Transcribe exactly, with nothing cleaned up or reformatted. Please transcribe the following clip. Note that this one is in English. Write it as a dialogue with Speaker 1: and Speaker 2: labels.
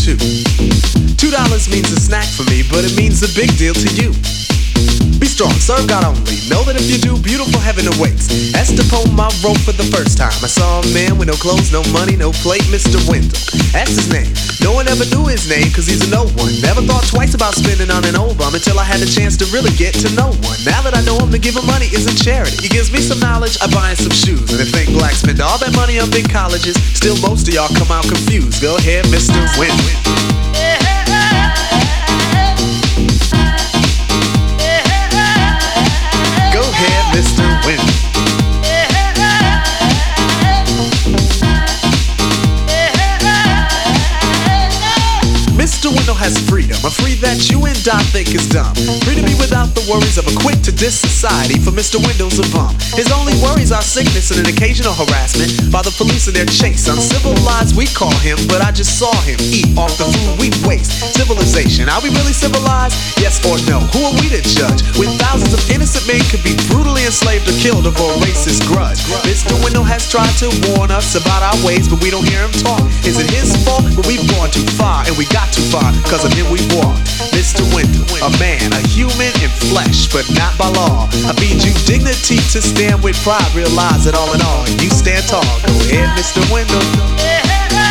Speaker 1: too. Two dollars means a snack for me, but it means a big deal to you. Be strong, serve God only. Know that if you do, beautiful heaven awaits. Estepone my rope for the first time. I saw a man with no clothes, no money, no plate, Mister Wendell. That's his name. No one ever knew his name, cause he's a no one. Never thought twice about spending on an old bum until I had the chance to really get to know one. Now that I know him, to give him money isn't charity. He gives me some knowledge, I buy him some shoes. And if think blacks spend all that money on big colleges, still most of y'all come out confused. Go ahead, Mister Wendell. Go ahead, Mister Wendell. Mister Wendell has freedom, a free that you and I think is dumb. Free to be without the worries of a quick to diss society. For Mister Wendell's a bum. His only worries are sickness and an occasional harassment by the police in their chase. Uncivilized we call him, but I just saw him eat off the food we waste. Civilization, are we really civilized? Yes or no? Who are we to judge when thousands of innocent men could be brutally enslaved or killed over a racist grudge? Mister Wendell has tried to warn us about our ways, but we don't hear him talk. Is it his fault? But we've gone too far, and we got too far, cause of him we walked. Mister Wendell, a man, a human in flesh, but not by law. I feed you dignity to stand with pride. Realize that all in all, you stand tall. Go ahead, Mister Wendell.